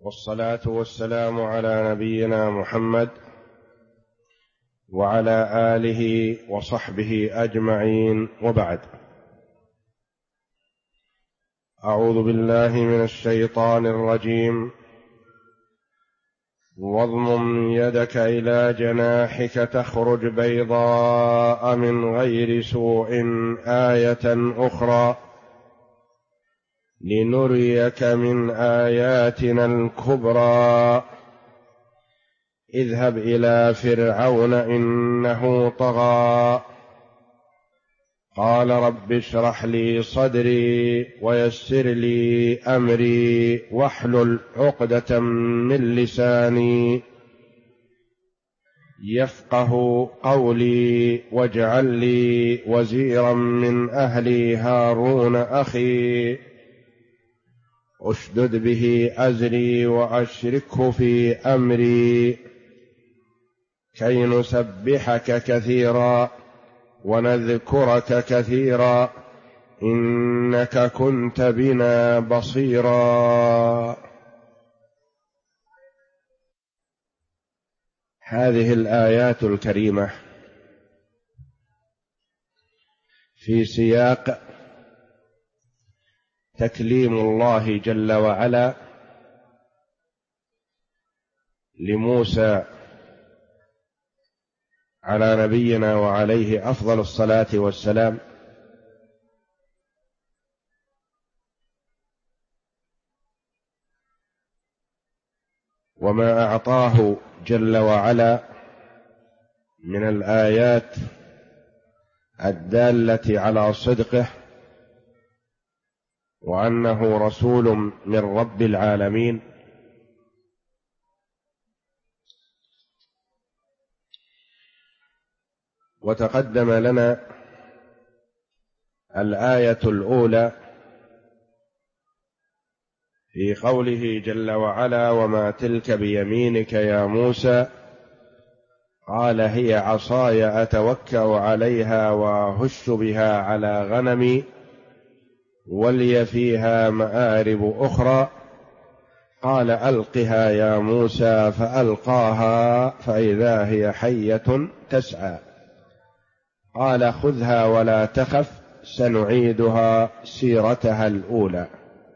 والصلاة والسلام على نبينا محمد وعلى آله وصحبه أجمعين، وبعد. أعوذ بالله من الشيطان الرجيم. واضمم يدك إلى جناحك تخرج بيضاء من غير سوء آية أخرى لنريك من آياتنا الكبرى اذهب إلى فرعون إنه طغى قال رب اشرح لي صدري ويسر لي أمري واحلل عقدة من لساني يفقه قولي واجعل لي وزيرا من أهلي هارون أخي اشدد به أزري وأشركه في أمري كي نسبحك كثيرا ونذكرك كثيرا إنك كنت بنا بصيرا. هذه الآيات الكريمة في سياق تكليم الله جل وعلا لموسى على نبينا وعليه أفضل الصلاة والسلام، وما أعطاه جل وعلا من الآيات الدالة على صدقه وأنه رسول من رب العالمين. وتقدم لنا الآية الأولى في قوله جل وعلا وما تلك بيمينك يا موسى قال هي عصاي أتوكأ عليها وأهش بها على غنمي ولي فيها مآرب أخرى قال ألقها يا موسى فألقاها فإذا هي حية تسعى قال خذها ولا تخف سنعيدها سيرتها الأولى.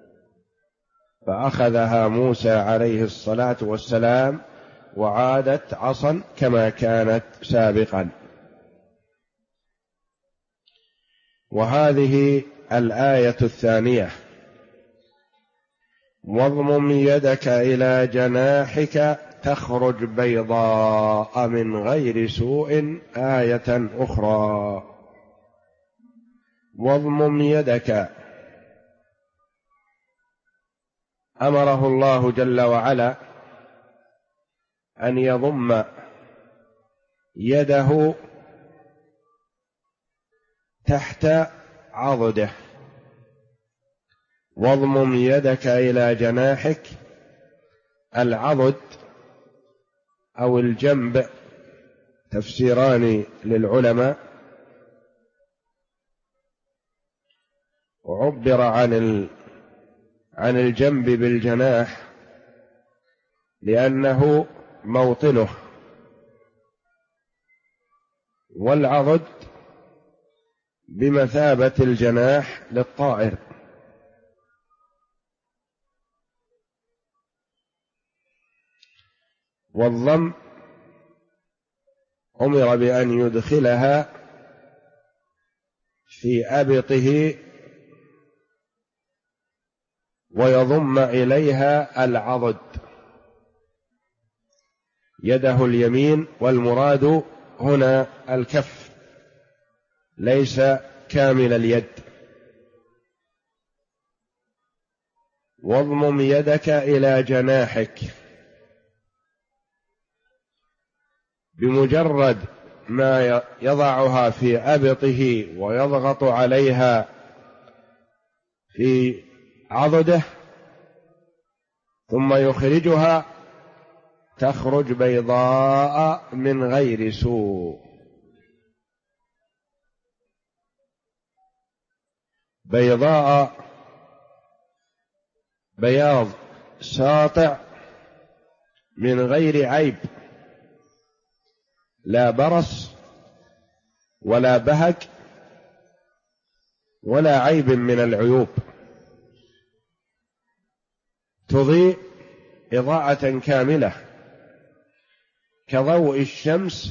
فأخذها موسى عليه الصلاة والسلام وعادت عصا كما كانت سابقا. وهذه الآية الثانية واضمم يدك إلى جناحك تخرج بيضاء من غير سوء آية أخرى. واضمم يدك، أمره الله جل وعلا أن يضم يده تحت عضده. واضمم يدك إلى جناحك، العضد أو الجنب تفسيران للعلماء، وعبر عن الجنب بالجناح لأنه موطنه، والعضد بمثابة الجناح للطائر. والضم أمر بأن يدخلها في أبطه ويضم إليها العضد يده اليمين، والمراد هنا الكف ليس كامل اليد. واضمم يدك إلى جناحك، بمجرد ما يضعها في أبطه ويضغط عليها في عضده ثم يخرجها تخرج بيضاء من غير سوء. بيضاء بياض ساطع من غير عيب، لا برص ولا بهج ولا عيب من العيوب، تضيء إضاءة كاملة كضوء الشمس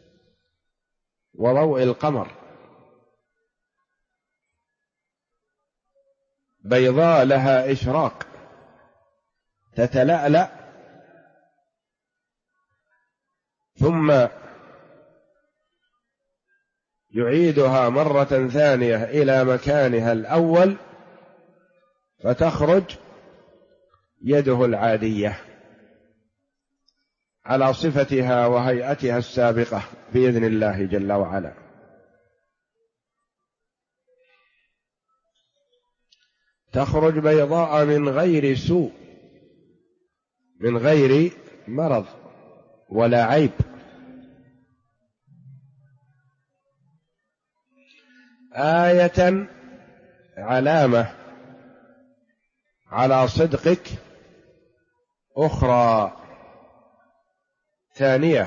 وضوء القمر، بيضاء لها إشراق تتلألأ ثم يعيدها مرة ثانية إلى مكانها الأول فتخرج يده العادية على صفتها وهيئتها السابقة بإذن الله جل وعلا. تخرج بيضاء من غير سوء، من غير مرض ولا عيب. آية علامة على صدقك، أخرى ثانية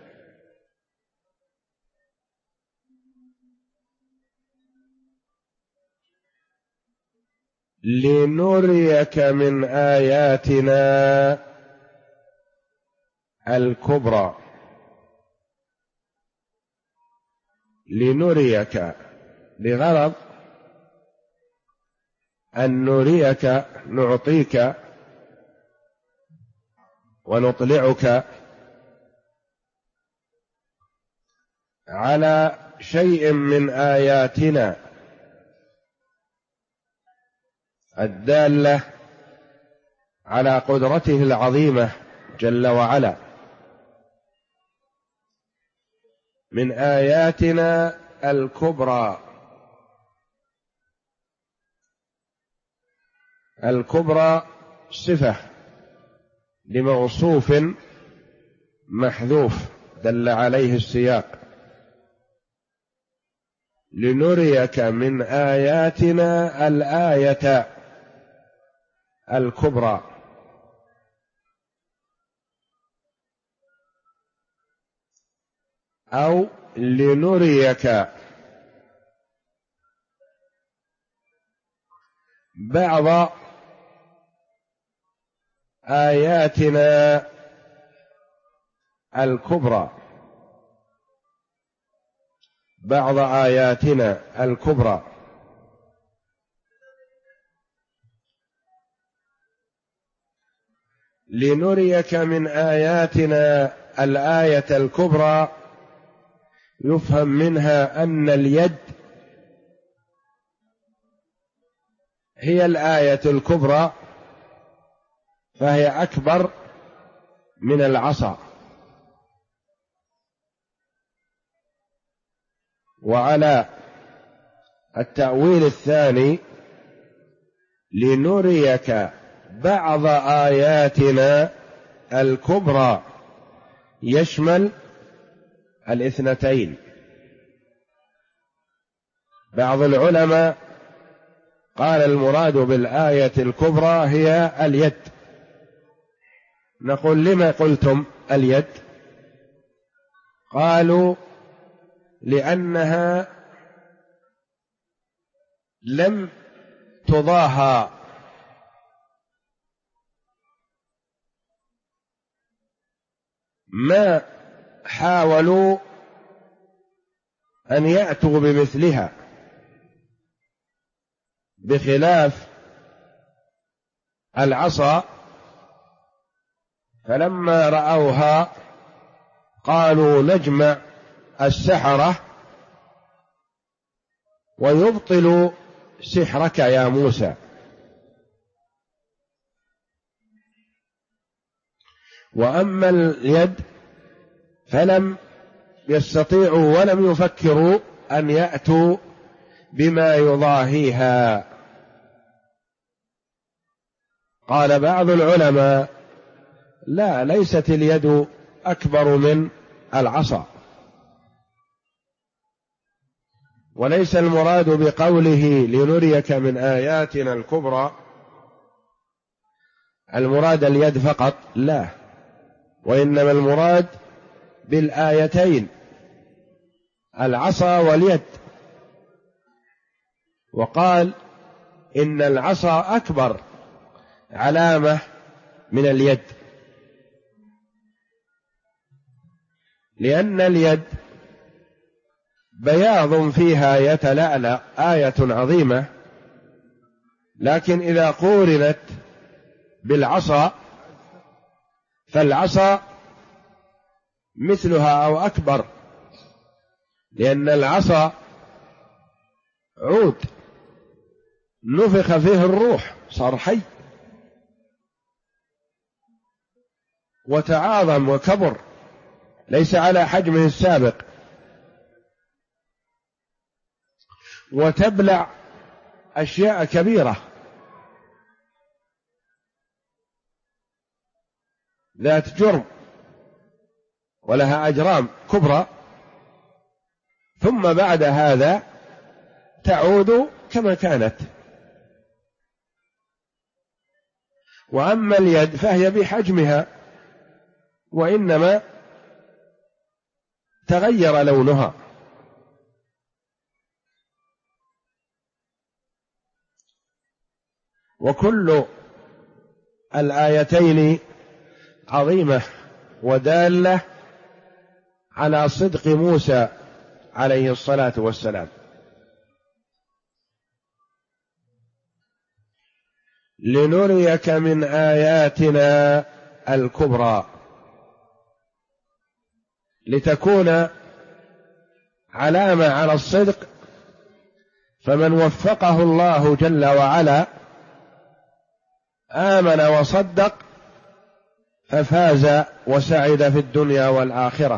لنريك من آياتنا الكبرى. لنريك لغرض أن نريك، نعطيك ونطلعك على شيء من آياتنا الدالة على قدرته العظيمة جل وعلا، من آياتنا الكبرى. الكبرى صفة لموصوف محذوف دل عليه السياق. لنريك من آياتنا الآية الكبرى، أو لنريك بعض آياتنا الكبرى، بعض آياتنا الكبرى. لنريك من آياتنا الآية الكبرى يفهم منها أن اليد هي الآية الكبرى، فهي أكبر من العصا. وعلى التأويل الثاني لنريك بعض آياتنا الكبرى يشمل الاثنتين. بعض العلماء قال المراد بالآية الكبرى هي اليد. نقول لما قلتم اليد؟ قالوا لأنها لم تضاهى ما حاولوا أن يأتوا بمثلها، بخلاف العصا فلما رأوها قالوا نجمع السحرة ويبطل سحرك يا موسى. وأما اليد فلم يستطيعوا ولم يفكروا أن يأتوا بما يضاهيها. قال بعض العلماء لا، ليست اليد أكبر من العصا، وليس المراد بقوله لنريك من آياتنا الكبرى المراد اليد فقط، لا، وإنما المراد بالآيتين العصا واليد. وقال إن العصا أكبر علامة من اليد، لأن اليد بياض فيها يتلألأ آية عظيمة، لكن إذا قورنت بالعصا فالعصا مثلها أو أكبر، لأن العصا عود نفخ فيه الروح صار حي وتعاظم وكبر، ليس على حجمه السابق، وتبلع أشياء كبيرة ذات جرم ولها أجرام كبرى، ثم بعد هذا تعود كما كانت. وأما اليد فهي بحجمها، وإنما تغير لونها. وكل الآيتين عظيمة ودالة على صدق موسى عليه الصلاة والسلام. لنريك من آياتنا الكبرى، لتكون علامة على الصدق، فمن وفقه الله جل وعلا آمن وصدق ففاز وسعد في الدنيا والآخرة،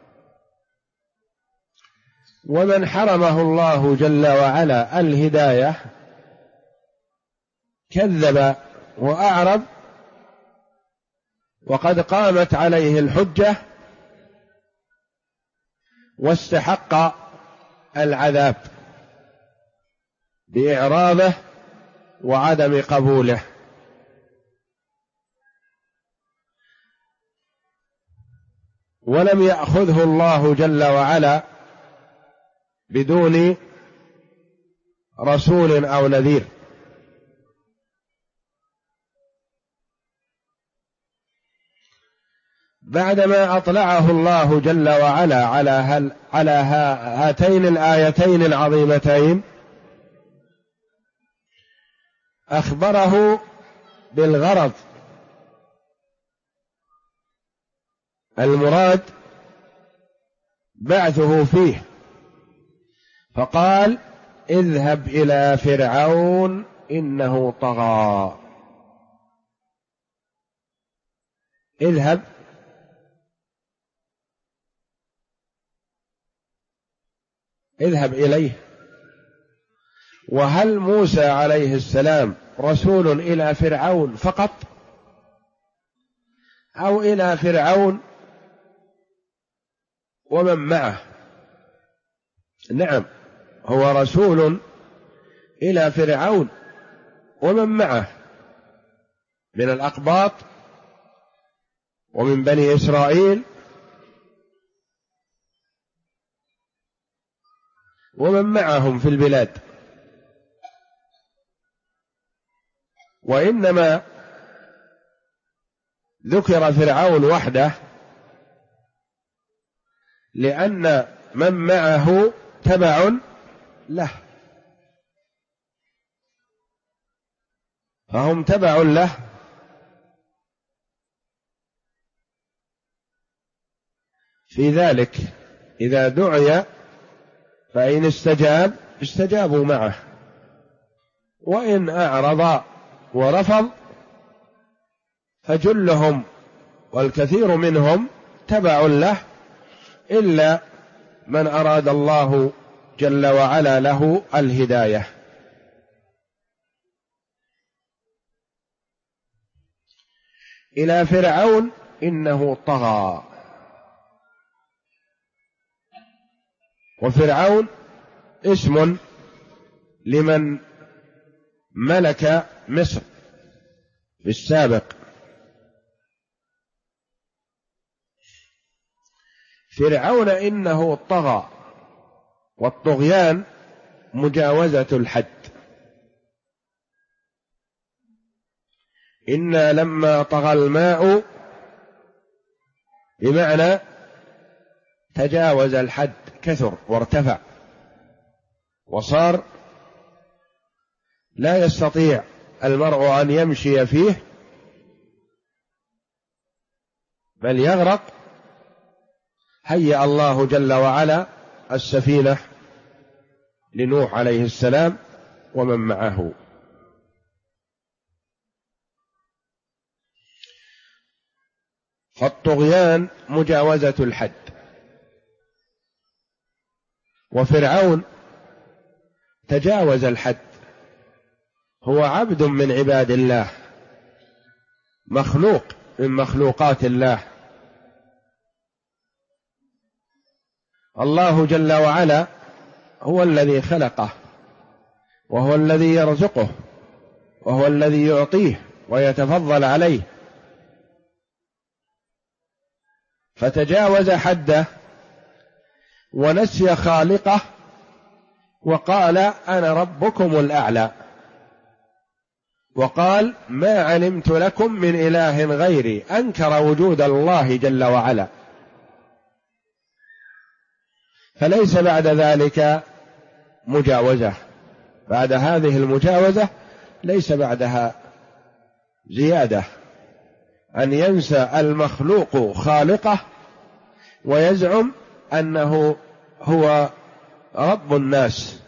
ومن حرمه الله جل وعلا الهداية كذب وأعرض وقد قامت عليه الحجة واستحق العذاب بإعراضه وعدم قبوله. ولم يأخذه الله جل وعلا بدون رسول أو نذير، بعدما أطلعه الله جل وعلا على هاتين الآيتين العظيمتين أخبره بالغرض المراد بعثه فيه، فقال اذهب إلى فرعون إنه طغى. اذهب إليه. وهل موسى عليه السلام رسول إلى فرعون فقط أو إلى فرعون ومن معه؟ نعم، هو رسول إلى فرعون ومن معه من الأقباط ومن بني إسرائيل ومن معهم في البلاد، وإنما ذكر فرعون وحده لأن من معه تبع له، فهم تبع له، في ذلك إذا دعي فإن استجاب استجابوا معه، وإن أعرض ورفض فجلهم والكثير منهم تبع له، إلا من أراد الله جل وعلا له الهداية. إلى فرعون إنه طغى. وفرعون اسم لمن ملك مصر في السابق، فرعون إنه طغى، والطغيان مجاوزة الحد. إنا لما طغى الماء بمعنى تجاوز الحد، كثر وارتفع وصار لا يستطيع المرء أن يمشي فيه بل يغرق. هيأ الله جل وعلا السفينة لنوح عليه السلام ومن معه. فالطغيان مجاوزة الحد. وفرعون تجاوز الحد، هو عبد من عباد الله، مخلوق من مخلوقات الله. الله جل وعلا هو الذي خلقه، وهو الذي يرزقه، وهو الذي يعطيه ويتفضل عليه، فتجاوز حده ونسي خالقه وقال أنا ربكم الأعلى، وقال ما علمت لكم من إله غيري، أنكر وجود الله جل وعلا. فليس بعد ذلك مجاوزة، بعد هذه المجاوزة ليس بعدها زيادة، أن ينسى المخلوق خالقه ويزعم أنه هو رب الناس.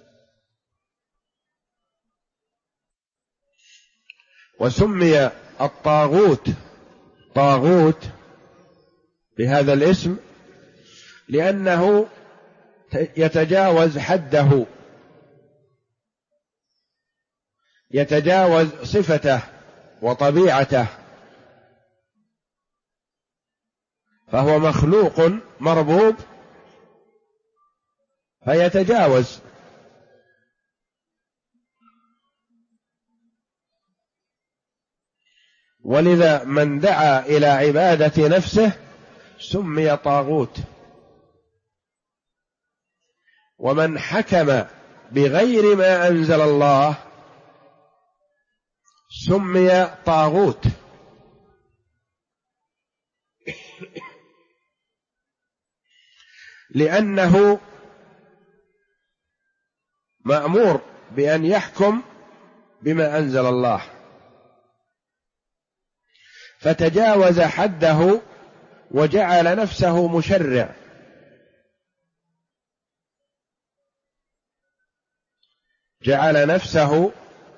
وسمي الطاغوت طاغوت بهذا الاسم لأنه يتجاوز حده، يتجاوز صفته وطبيعته، فهو مخلوق مربوب فيتجاوز. ولذا من دعا إلى عبادة نفسه سمي طاغوت، ومن حكم بغير ما أنزل الله سمي طاغوت. لأنه مأمور بأن يحكم بما أنزل الله، فتجاوز حده وجعل نفسه مشرع، جعل نفسه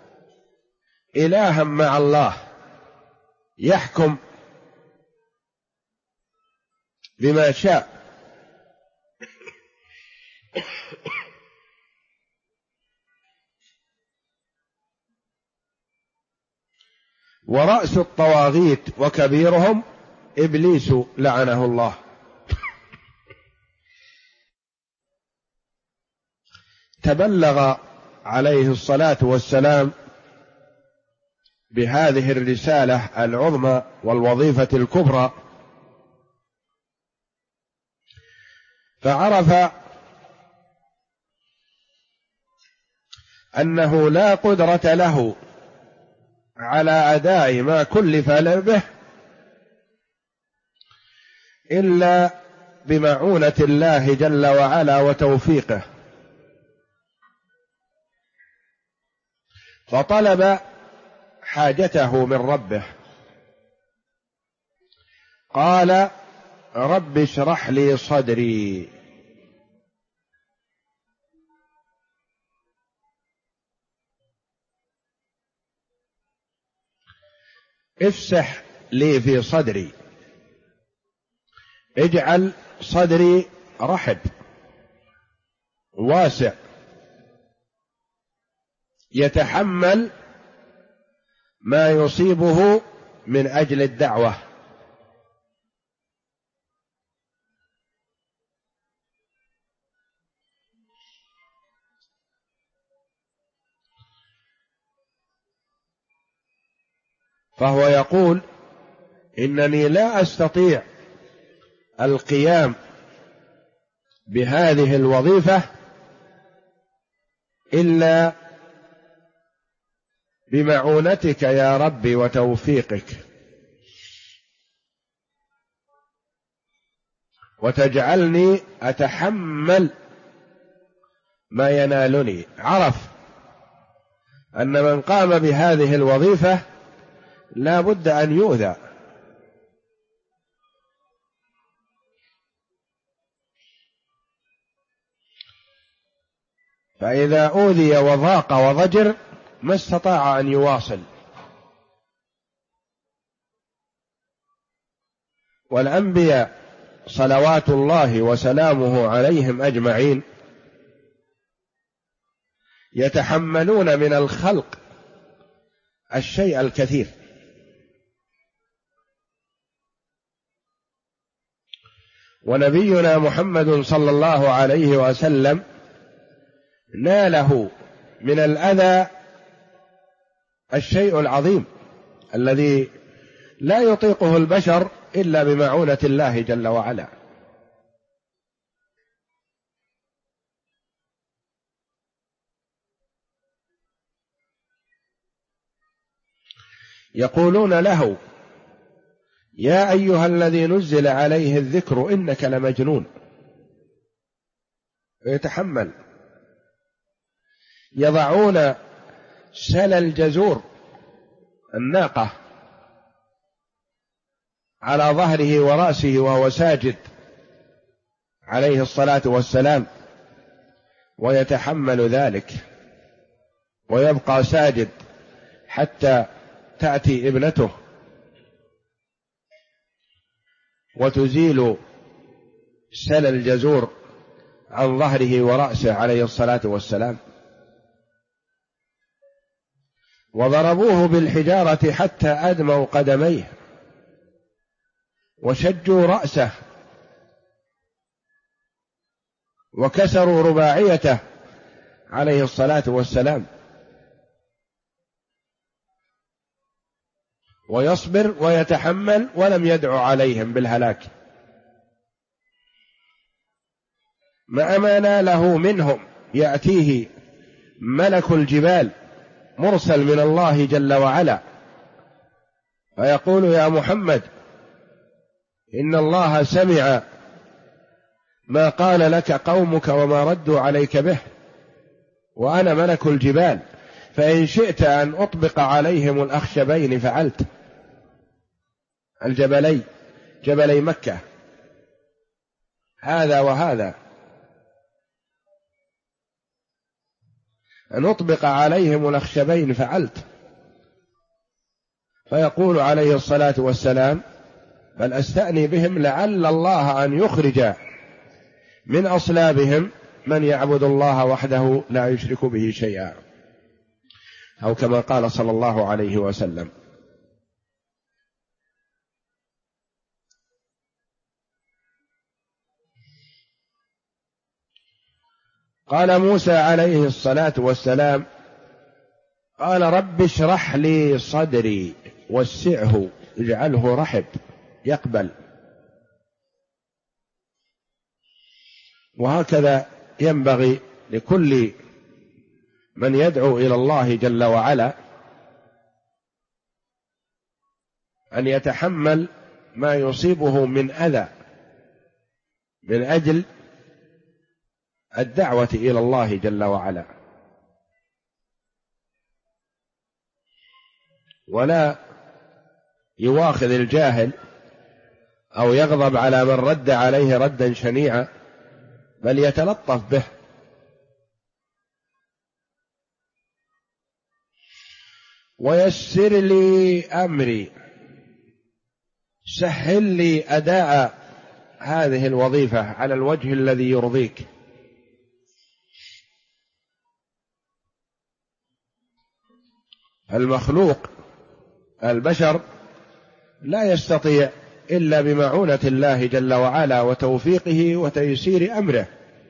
إلها مع الله، يحكم بما شاء. ورأس الطواغيت وكبيرهم إبليس لعنه الله. تبلغ عليه الصلاة والسلام بهذه الرسالة العظمى والوظيفة الكبرى، فعرف أنه لا قدرة له على أداء ما كلف به إلا بمعونة الله جل وعلا وتوفيقه، فطلب حاجته من ربه. قال رب اشرح لي صدري. افسح لي في صدري، اجعل صدري رحب واسع يتحمل ما يصيبه من أجل الدعوة. فهو يقول إنني لا أستطيع القيام بهذه الوظيفة إلا بمعونتك يا رب وتوفيقك، وتجعلني أتحمل ما ينالني. عرف أن من قام بهذه الوظيفة لا بد أن يؤذى، فإذا أوذي وضاق وضجر ما استطاع أن يواصل. والأنبياء صلوات الله وسلامه عليهم أجمعين يتحملون من الخلق الشيء الكثير، ونبينا محمد صلى الله عليه وسلم ناله من الأذى الشيء العظيم الذي لا يطيقه البشر إلا بمعونة الله جل وعلا. يقولون له: يا أيها الذي نزل عليه الذكر إنك لمجنون. ويتحمل. يضعون سل الجزور الناقة على ظهره ورأسه وهو ساجد عليه الصلاة والسلام، ويتحمل ذلك ويبقى ساجد حتى تأتي ابنته وتزيل سل الجزور عن ظهره ورأسه عليه الصلاة والسلام. وضربوه بالحجارة حتى أدموا قدميه وشجوا رأسه وكسروا رباعيته عليه الصلاة والسلام، ويصبر ويتحمل ولم يدعو عليهم بالهلاك مع ما ناله منهم. يأتيه ملك الجبال مرسل من الله جل وعلا فيقول: يا محمد، إن الله سمع ما قال لك قومك وما ردوا عليك به، وأنا ملك الجبال، فإن شئت أن أطبق عليهم الأخشبين فعلت. جبلي مكة، هذا وهذا، أن أطبق عليهم الأخشبين فعلت. فيقول عليه الصلاة والسلام: بل أستأني بهم لعل الله أن يخرج من أصلابهم من يعبد الله وحده لا يشرك به شيئا، أو كما قال صلى الله عليه وسلم. قال موسى عليه الصلاة والسلام: قال رب اشرح لي صدري وسعه اجعله رحب يقبل. وهكذا ينبغي لكل من يدعو إلى الله جل وعلا أن يتحمل ما يصيبه من أذى من أجل الدعوة إلى الله جل وعلا، ولا يواخذ الجاهل أو يغضب على من رد عليه ردا شنيعا، بل يتلطف به. ويسر لي أمري، سهل لي أداء هذه الوظيفة على الوجه الذي يرضيك. المخلوق البشر لا يستطيع إلا بمعونة الله جل وعلا وتوفيقه وتيسير أمره.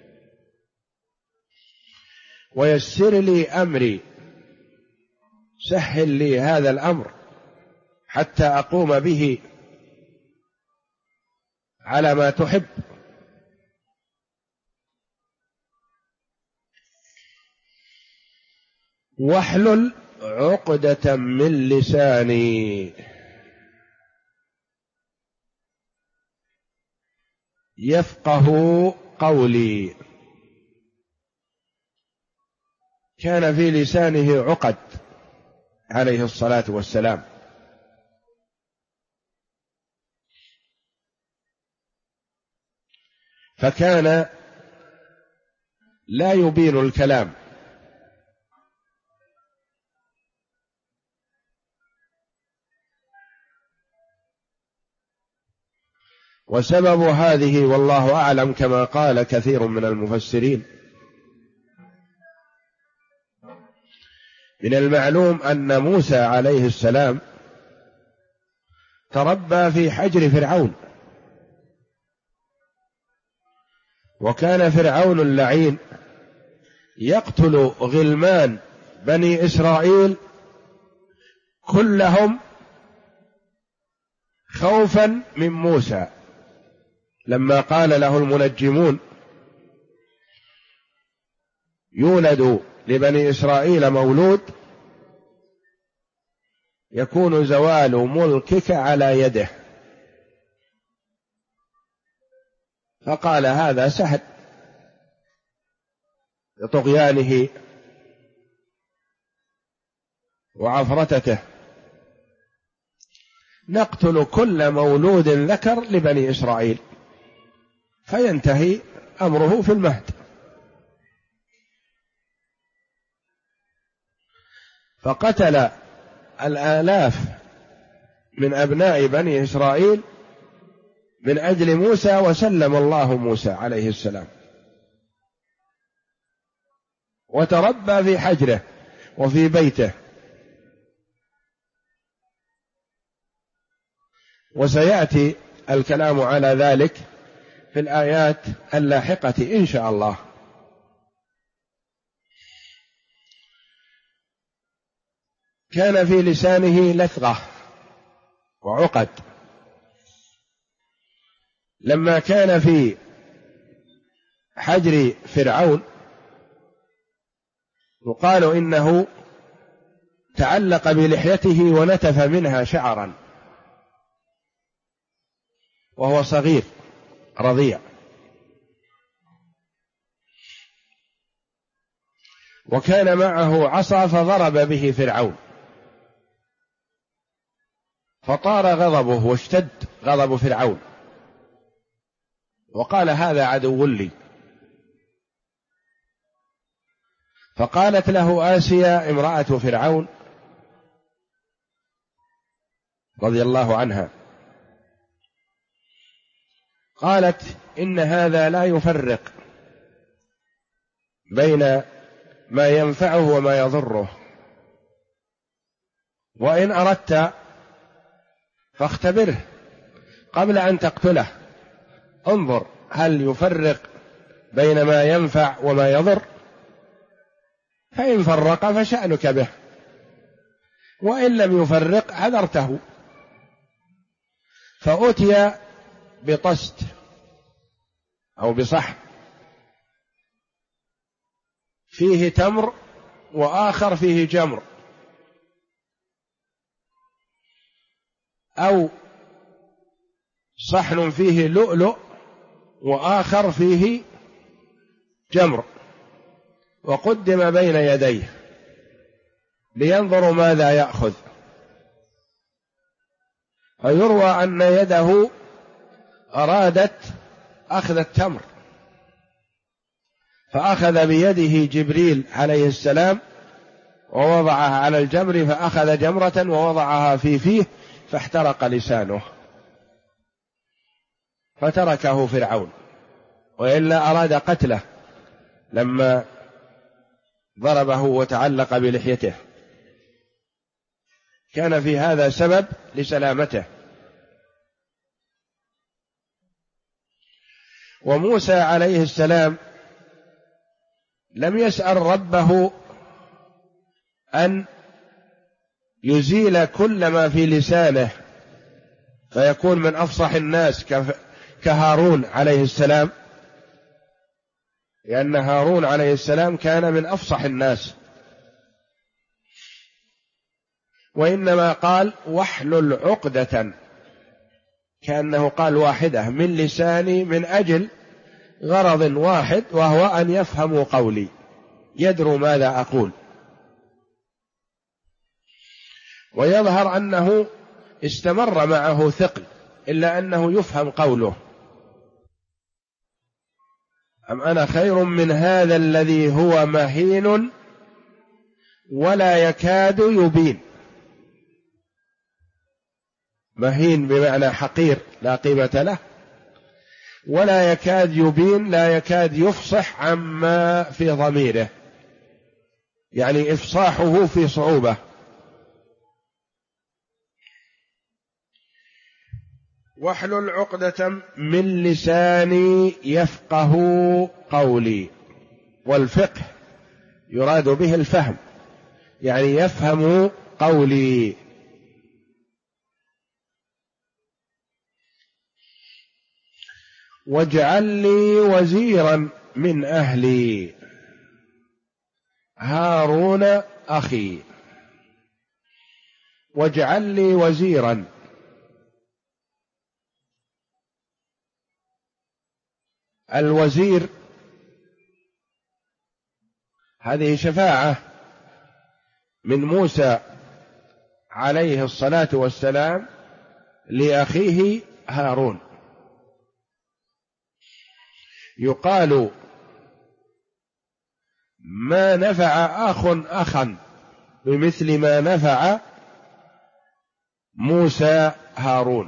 ويسر لي أمري، سهل لي هذا الأمر حتى أقوم به على ما تحب. واحلل عقدة من لساني يفقه قولي. كان في لسانه عقد عليه الصلاة والسلام، فكان لا يبين الكلام، وسبب هذه والله أعلم كما قال كثير من المفسرين. من المعلوم أن موسى عليه السلام تربى في حجر فرعون، وكان فرعون اللعين يقتل غلمان بني إسرائيل كلهم خوفا من موسى. لما قال له المنجمون يولد لبني إسرائيل مولود يكون زوال ملكك على يده، فقال هذا سهل لطغيانه وعفرتته، نقتل كل مولود ذكر لبني إسرائيل فينتهي أمره في المهد. فقتل الآلاف من أبناء بني إسرائيل من أجل موسى، وسلم الله موسى عليه السلام، وتربى في حجره وفي بيته. وسيأتي الكلام على ذلك في الآيات اللاحقة إن شاء الله. كان في لسانه لثغة وعقد. لما كان في حجر فرعون يقال إنه تعلق بلحيته ونتف منها شعرا وهو صغير رضيع، وكان معه عصا فضرب به فرعون فطار غضبه واشتد غضب فرعون، وقال هذا عدو لي. فقالت له آسيا امرأة فرعون رضي الله عنها، قالت إن هذا لا يفرق بين ما ينفعه وما يضره، وإن أردت فاختبره قبل أن تقتله، انظر هل يفرق بين ما ينفع وما يضر، فإن فرق فشأنك به، وإن لم يفرق عذرته. فأتي بطست أو بصحن فيه تمر وآخر فيه جمر، أو صحن فيه لؤلؤ وآخر فيه جمر، وقدم بين يديه لينظروا ماذا يأخذ. فيروى أن يده أرادت أخذ التمر، فأخذ بيده جبريل عليه السلام ووضعها على الجمر، فأخذ جمرة ووضعها في فيه فاحترق لسانه فتركه فرعون، وإلا أراد قتله لما ضربه وتعلق بلحيته. كان في هذا سبب لسلامته. وموسى عليه السلام لم يسأل ربه أن يزيل كل ما في لسانه فيكون من أفصح الناس كهارون عليه السلام، لأن هارون عليه السلام كان من أفصح الناس وإنما قال واحلل عقدة، كأنه قال واحدة من لساني، من أجل غرض واحد، وهو أن يفهموا قولي، يدروا ماذا أقول. ويظهر أنه استمر معه ثقل، إلا أنه يفهم قوله: أم أنا خير من هذا الذي هو مهين ولا يكاد يبين. مهين بمعنى حقير لا قيمة له، ولا يكاد يبين لا يكاد يفصح عما في ضميره، يعني إفصاحه في صعوبة. واحلل عقدة من لساني يفقه قولي. والفقه يراد به الفهم، يعني يفهم قولي. واجعل لي وزيرا من أهلي هارون أخي. واجعل لي وزيرا، الوزير هذه شفاعة من موسى عليه الصلاة والسلام لأخيه هارون. يقال ما نفع أخ أخا بمثل ما نفع موسى هارون،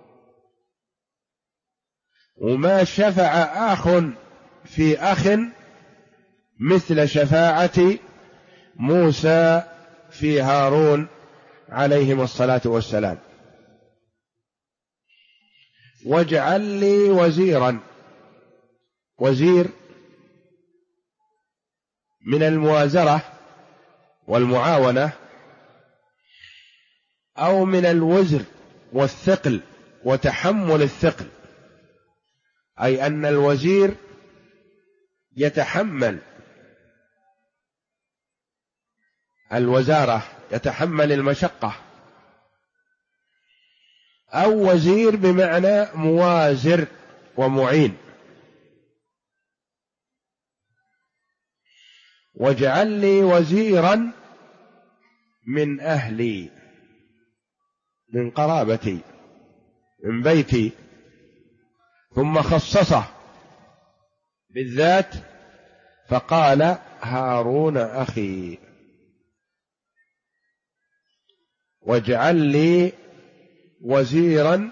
وما شفع أخ في أخ مثل شفاعة موسى في هارون عليهم الصلاة والسلام. واجعل لي وزيرا، وزير من الموازرة والمعاونة، أو من الوزر والثقل وتحمل الثقل، أي أن الوزير يتحمل الوزارة، يتحمل المشقة. أو وزير بمعنى موازر ومعين. واجعل لي وزيرا من أهلي، من قرابتي، من بيتي، ثم خصصه بالذات فقال هارون أخي. واجعل لي وزيرا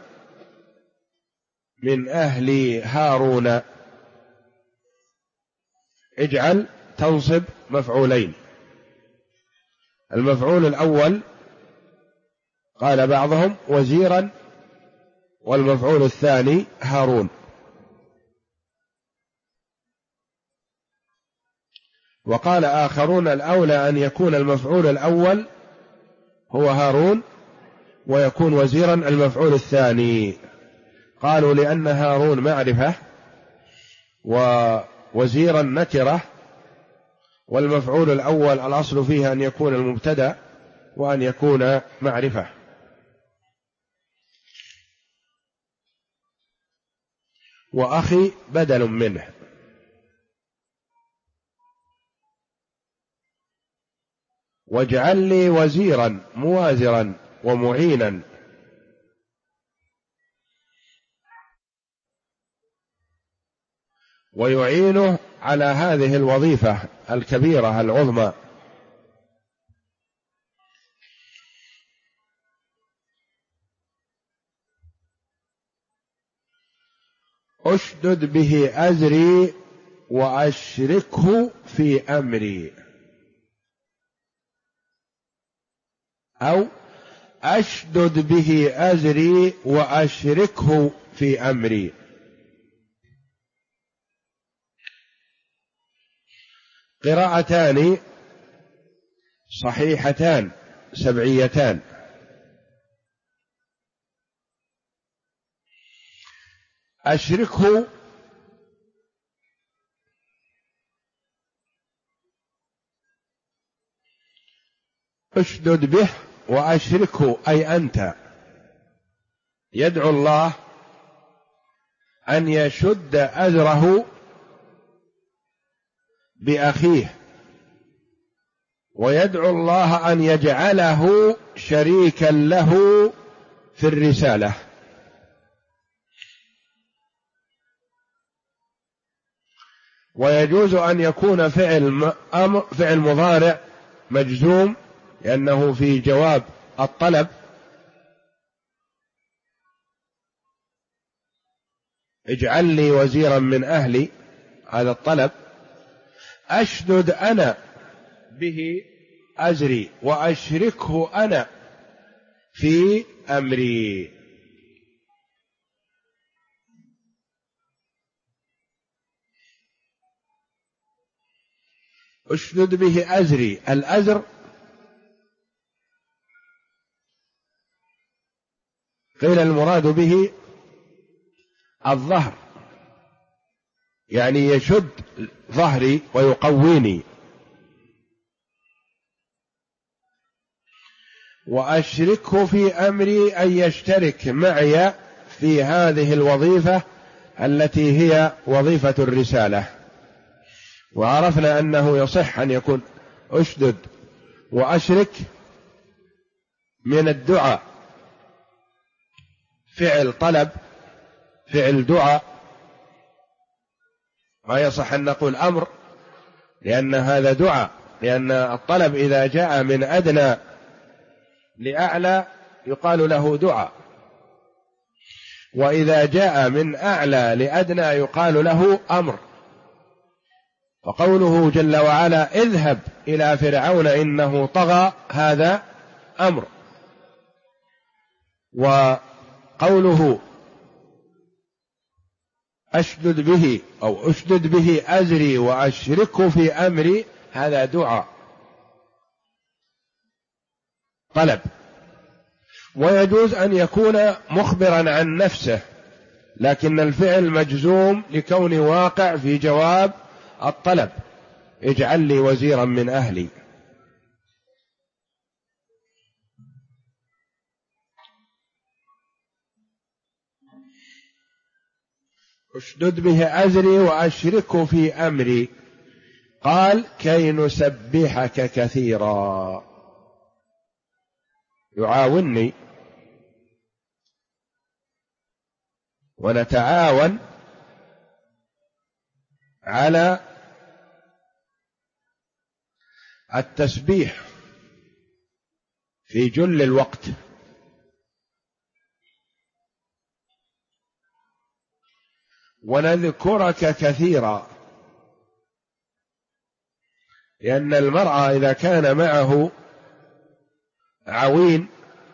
من أهلي هارون. اجعل تنصب مفعولين، المفعول الأول قال بعضهم وزيرا، والمفعول الثاني هارون. وقال آخرون الأولى أن يكون المفعول الأول هو هارون، ويكون وزيرا المفعول الثاني. قالوا لأن هارون معرفة ووزيرا نكرة، والمفعول الأول الأصل فيه أن يكون المبتدأ وأن يكون معرفة. وأخي بدل منه. واجعل لي وزيرا موازرا ومعينا. ويعينه على هذه الوظيفة الكبيرة العظمى. أشدد به أزري وأشركه في أمري، أو أشدد به أزري وأشركه في أمري. قراءتان صحيحتان سبعيتان. أشركه أشدد به وأشركه أي أنت يدعو الله أن يشد أزره بأخيه، ويدعو الله أن يجعله شريكا له في الرسالة. ويجوز أن يكون فعل مضارع مجزوم لأنه في جواب الطلب، اجعل لي وزيرا من أهلي، هذا الطلب. أشدد أنا به أزري وأشركه أنا في أمري. أشدد به أزري، الأزر قيل المراد به الظهر، يعني يشد ظهري ويقويني. وأشركه في أمري أن يشترك معي في هذه الوظيفة التي هي وظيفة الرسالة. وعرفنا أنه يصح أن يكون أشدد وأشرك من الدعاء، فعل طلب، فعل دعاء، ما يصح أن نقول أمر لأن هذا دعاء، لأن الطلب إذا جاء من أدنى لأعلى يقال له دعاء، وإذا جاء من أعلى لأدنى يقال له أمر. وقوله جل وعلا اذهب إلى فرعون إنه طغى هذا أمر، وقوله أشدد به أو أشدد به أزري وأشركه في أمري هذا دعاء طلب. ويجوز أن يكون مخبرا عن نفسه لكن الفعل مجزوم لكون واقع في جواب الطلب، اجعل لي وزيرا من أهلي. اشدد به أزري وأشركه في أمري، قال كي نسبحك كثيرا، يعاونني ونتعاون على التسبيح في جل الوقت. ونذكرك كثيرا، لأن المرء إذا كان معه عوين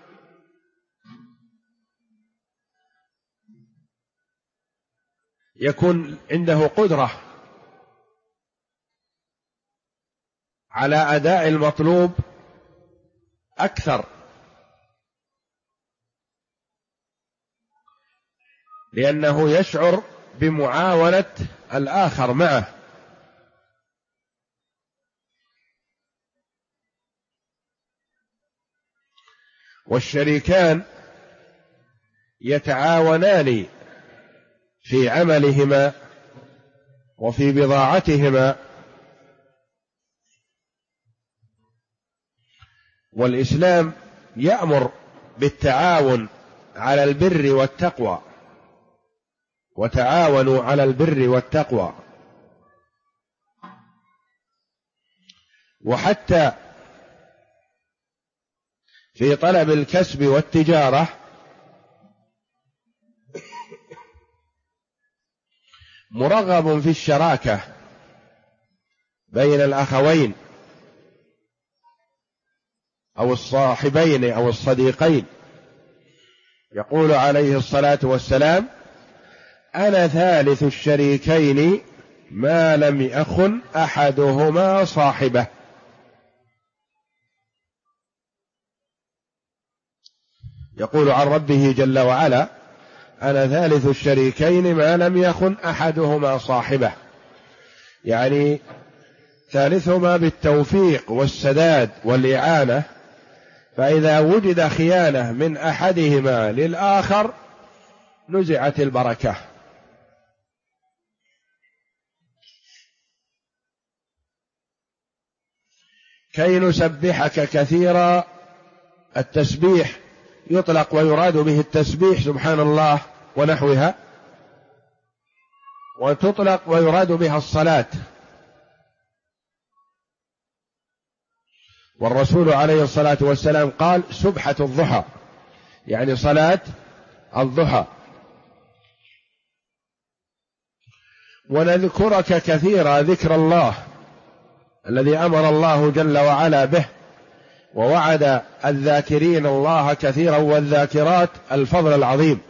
يكون عنده قدرة على أداء المطلوب أكثر، لأنه يشعر بمعاونة الآخر معه. والشريكان يتعاونان في عملهما وفي بضاعتهما، والإسلام يأمر بالتعاون على البر والتقوى، وتعاونوا على البر والتقوى. وحتى في طلب الكسب والتجارة مرغب في الشراكة بين الأخوين أو الصاحبين أو الصديقين. يقول عليه الصلاة والسلام أنا ثالث الشريكين ما لم يخن أحدهما صاحبه. يقول عن ربه جل وعلا أنا ثالث الشريكين ما لم يخن أحدهما صاحبه، يعني ثالثهما بالتوفيق والسداد والإعانة، فإذا وجد خيانة من أحدهما للآخر نزعت البركة. كي نسبحك كثيرا، التسبيح يطلق ويراد به التسبيح سبحان الله ونحوها، وتطلق ويراد بها الصلاة. والرسول عليه الصلاة والسلام قال سبحة الضحى، يعني صلاة الضحى. ونذكرك كثيرا، ذكر الله الذي أمر الله جل وعلا به، ووعد الذاكرين الله كثيرا والذاكرات الفضل العظيم.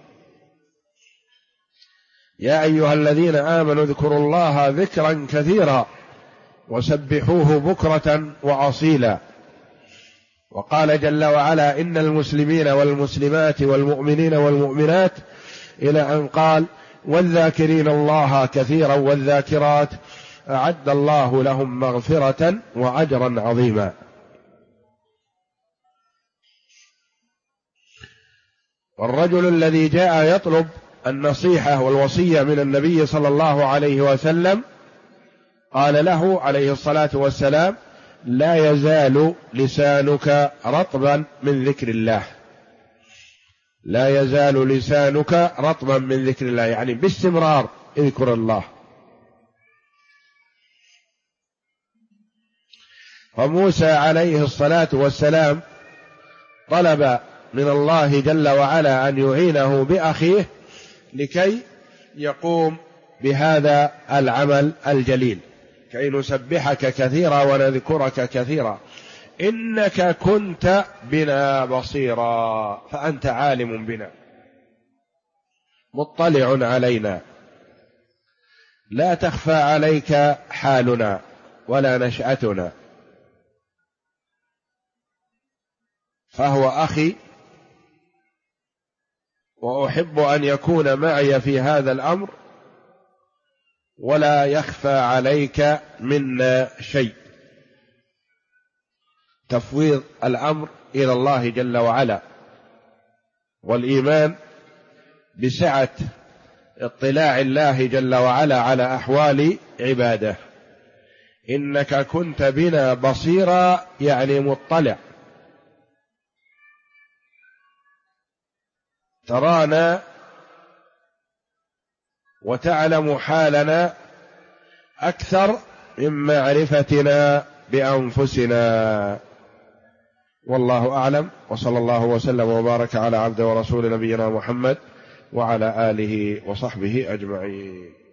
يا أيها الذين آمنوا اذكروا الله ذكرا كثيرا وسبحوه بكرة وأصيلا. وقال جل وعلا إن المسلمين والمسلمات والمؤمنين والمؤمنات، إلى أن قال والذاكرين الله كثيرا والذاكرات أعد الله لهم مغفرة وأجرا عظيما. والرجل الذي جاء يطلب النصيحة والوصية من النبي صلى الله عليه وسلم قال له عليه الصلاة والسلام لا يزال لسانك رطبا من ذكر الله. لا يزال لسانك رطبا من ذكر الله، يعني باستمرار اذكر الله. فموسى عليه الصلاة والسلام طلب من الله جل وعلا أن يعينه بأخيه لكي يقوم بهذا العمل الجليل، كي نسبحك كثيرا ونذكرك كثيرا إنك كنت بنا بصيرا، فأنت عالم بنا مطلع علينا، لا تخفى عليك حالنا ولا نشأتنا. فهو أخي وأحب أن يكون معي في هذا الأمر، ولا يخفى عليك منا شيء. تفويض الأمر إلى الله جل وعلا، والإيمان بسعة اطلاع الله جل وعلا على أحوال عباده. إنك كنت بنا بصيرا، يعني مطلع، ترانا وتعلم حالنا أكثر من معرفتنا بأنفسنا. والله أعلم، وصلى الله وسلم وبارك على عبد ورسول نبينا محمد وعلى آله وصحبه أجمعين.